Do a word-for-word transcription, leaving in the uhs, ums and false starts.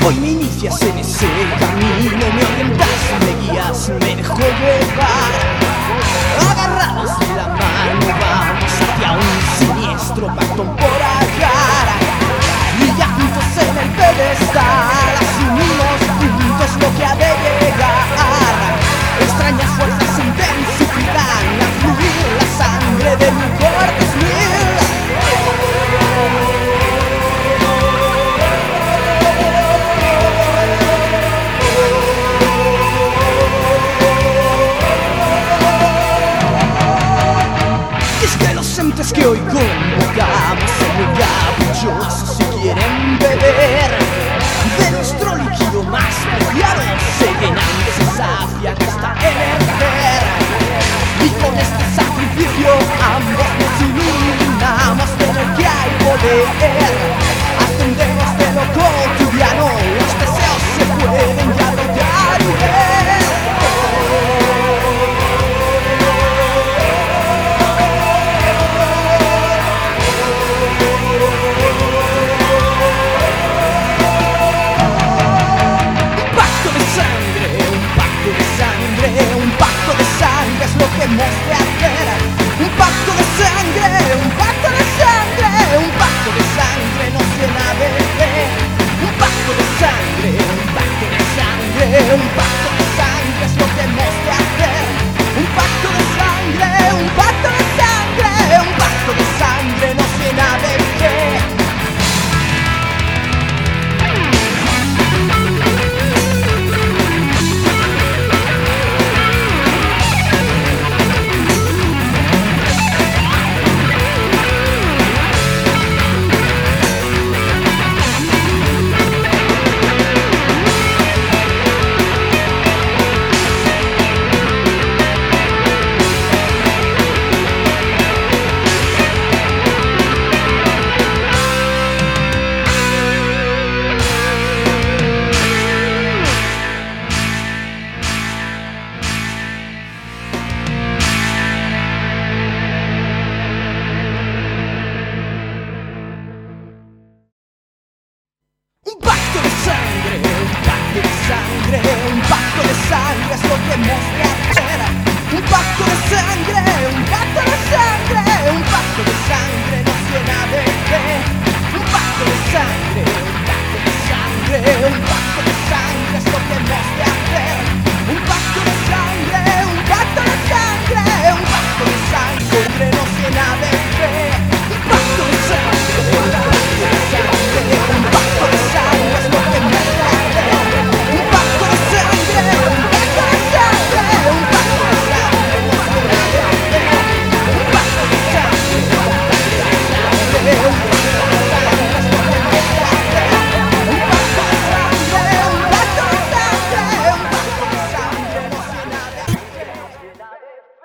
Hoy me inicias en ese camino, me orientas, me guías, me dejo llevar. Agarrados de la mano vamos hacia un siniestro pacto por hallar. Y ya juntos en el pedestal asumimos juntos lo que ha de llegar. Extrañas fuerzas se intensifican a fluir la sangre de mi cuerpo es mil. Entes que hoy convocamos son muy caprichosos si quieren beber de nuestro líquido más preciado, se llenan y se sacian hasta emerger. Y con este sacrificio ambos nos iluminamos de energía y poder. Ascendemos de lo cotidiano, los deseos se pueden ya arrollar y ver. Lo que hemos de hacer, un pacto de sangre, un pacto de sangre, un pacto de sangre nos llena de fe. Un pacto de sangre, un pacto de sangre, un pacto de sangre es lo que hemos de hacer. Un pacto de sangre, un pacto de sangre, un pacto de sangre nos llena de fe. Un pacto de sangre, un pacto de sangre es lo que hemos de hacer. Un pacto de sangre.